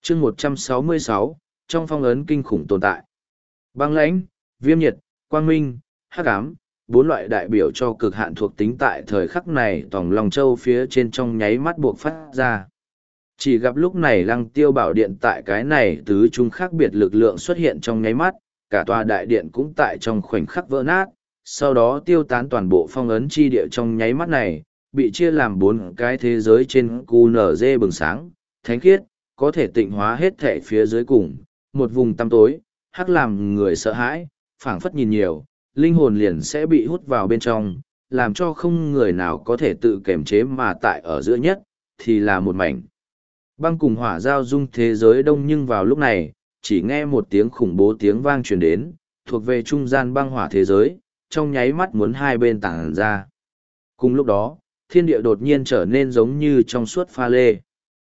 chương 166, trong phong ấn kinh khủng tồn tại. Băng lãnh, viêm nhiệt, quang minh, hắc ám, bốn loại đại biểu cho cực hạn thuộc tính tại thời khắc này tòng lòng châu phía trên trong nháy mắt buộc phát ra. Chỉ gặp lúc này Lăng Tiêu Bảo Điện tại cái này tứ trung khác biệt lực lượng xuất hiện trong nháy mắt, cả tòa đại điện cũng tại trong khoảnh khắc vỡ nát, sau đó tiêu tán toàn bộ phong ấn chi địa trong nháy mắt này, bị chia làm bốn cái thế giới trên QNZ bừng sáng, thánh khiết, có thể tịnh hóa hết thể phía dưới cùng, một vùng tăm tối, hắc làm người sợ hãi, phảng phất nhìn nhiều, linh hồn liền sẽ bị hút vào bên trong, làm cho không người nào có thể tự kiềm chế mà tại ở giữa nhất, thì là một mảnh. Băng cùng hỏa giao dung thế giới đông nhưng vào lúc này, chỉ nghe một tiếng khủng bố tiếng vang truyền đến, thuộc về trung gian băng hỏa thế giới, trong nháy mắt muốn hai bên tản ra. Cùng lúc đó, thiên địa đột nhiên trở nên giống như trong suốt pha lê.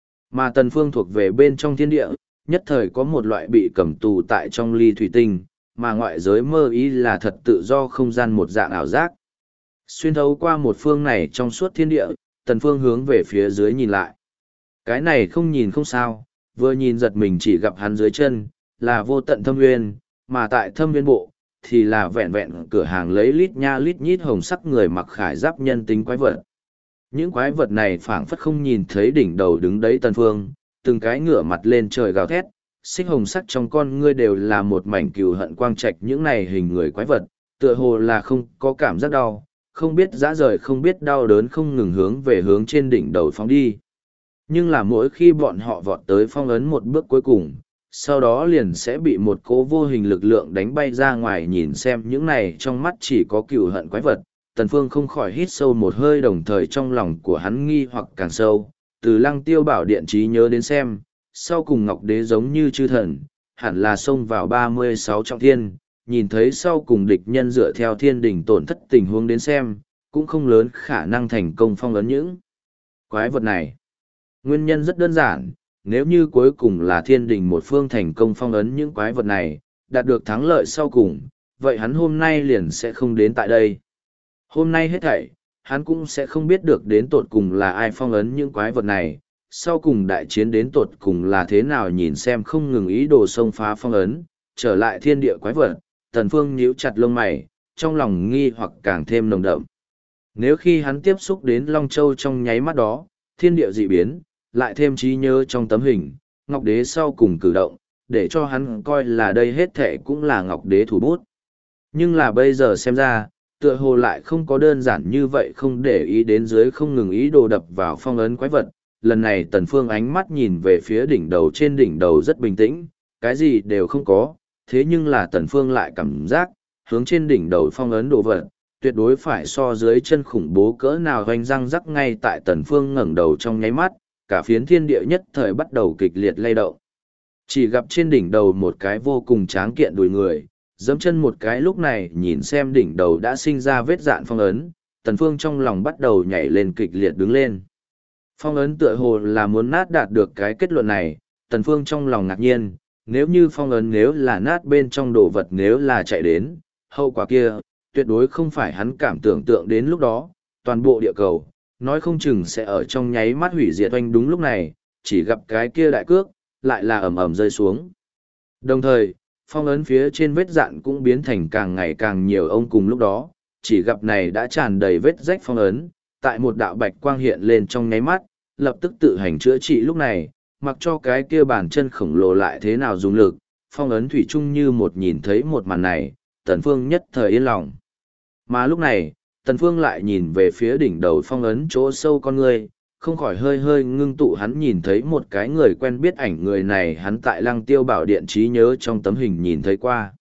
Mà Tần Phương thuộc về bên trong thiên địa, nhất thời có một loại bị cầm tù tại trong ly thủy tinh, mà ngoại giới mơ ý là thật tự do không gian một dạng ảo giác. Xuyên thấu qua một phương này trong suốt thiên địa, Tần Phương hướng về phía dưới nhìn lại. Cái này không nhìn không sao, vừa nhìn giật mình chỉ gặp hắn dưới chân, là vô tận thâm nguyên, mà tại thâm nguyên bộ, thì là vẹn vẹn cửa hàng lấy lít nha lít nhít hồng sắc người mặc khải giáp nhân tính quái vật. Những quái vật này phảng phất không nhìn thấy đỉnh đầu đứng đấy Tần Phương, từng cái ngửa mặt lên trời gào thét, xích hồng sắc trong con ngươi đều là một mảnh cừu hận quang trạch những này hình người quái vật, tựa hồ là không có cảm giác đau, không biết dã rời không biết đau đớn không ngừng hướng trên đỉnh đầu phóng đi. Nhưng là mỗi khi bọn họ vọt tới phong ấn một bước cuối cùng, sau đó liền sẽ bị một cỗ vô hình lực lượng đánh bay ra ngoài nhìn xem những này trong mắt chỉ có cừu hận quái vật. Tần Phương không khỏi hít sâu một hơi đồng thời trong lòng của hắn nghi hoặc càng sâu, từ Lăng Tiêu Bảo Điện trí nhớ đến xem, sau cùng Ngọc Đế giống như chư thần, hẳn là xông vào 36 trọng thiên, nhìn thấy sau cùng địch nhân dựa theo thiên đỉnh tổn thất tình huống đến xem, cũng không lớn khả năng thành công phong ấn những quái vật này. Nguyên nhân rất đơn giản, nếu như cuối cùng là thiên đình một phương thành công phong ấn những quái vật này, đạt được thắng lợi sau cùng, vậy hắn hôm nay liền sẽ không đến tại đây. Hôm nay hết thảy, hắn cũng sẽ không biết được đến tột cùng là ai phong ấn những quái vật này, sau cùng đại chiến đến tột cùng là thế nào nhìn xem không ngừng ý đồ xông phá phong ấn, trở lại thiên địa quái vật, Tần Phương nhíu chặt lông mày, trong lòng nghi hoặc càng thêm nồng đậm. Nếu khi hắn tiếp xúc đến Long Châu trong nháy mắt đó, thiên địa dị biến, lại thêm trí nhớ trong tấm hình, Ngọc Đế sau cùng cử động, để cho hắn coi là đây hết thệ cũng là Ngọc Đế thủ bút. Nhưng là bây giờ xem ra, tựa hồ lại không có đơn giản như vậy không để ý đến dưới không ngừng ý đồ đập vào phong ấn quái vật. Lần này Tần Phương ánh mắt nhìn về phía đỉnh đầu trên đỉnh đầu rất bình tĩnh, cái gì đều không có, thế nhưng là Tần Phương lại cảm giác, hướng trên đỉnh đầu phong ấn đồ vật, tuyệt đối phải so dưới chân khủng bố cỡ nào hoành răng rắc ngay tại Tần Phương ngẩng đầu trong nháy mắt, cả phiến thiên địa nhất thời bắt đầu kịch liệt lay động. Chỉ gặp trên đỉnh đầu một cái vô cùng tráng kiện đùi người, giẫm chân một cái lúc này nhìn xem đỉnh đầu đã sinh ra vết dạn phong ấn, Tần Phương trong lòng bắt đầu nhảy lên kịch liệt đứng lên. Phong ấn tựa hồ là muốn nát đạt được cái kết luận này, Tần Phương trong lòng ngạc nhiên, nếu như phong ấn nếu là nát bên trong đồ vật nếu là chạy đến, hậu quả kia, tuyệt đối không phải hắn cảm tưởng tượng đến lúc đó, toàn bộ địa cầu, nói không chừng sẽ ở trong nháy mắt hủy diệt oanh đúng lúc này, chỉ gặp cái kia đại cước, lại là ầm ầm rơi xuống. Đồng thời, phong ấn phía trên vết dạn cũng biến thành càng ngày càng nhiều ông cùng lúc đó, chỉ gặp này đã tràn đầy vết rách phong ấn, tại một đạo bạch quang hiện lên trong nháy mắt, lập tức tự hành chữa trị lúc này, mặc cho cái kia bàn chân khổng lồ lại thế nào dùng lực, phong ấn thủy chung như một nhìn thấy một màn này, Tần Phương nhất thời yên lòng. Mà lúc này, Tần Phương lại nhìn về phía đỉnh đầu phong ấn chỗ sâu con người, không khỏi hơi hơi ngưng tụ hắn nhìn thấy một cái người quen biết ảnh người này hắn tại Lăng Tiêu Bảo Điện trí nhớ trong tấm hình nhìn thấy qua.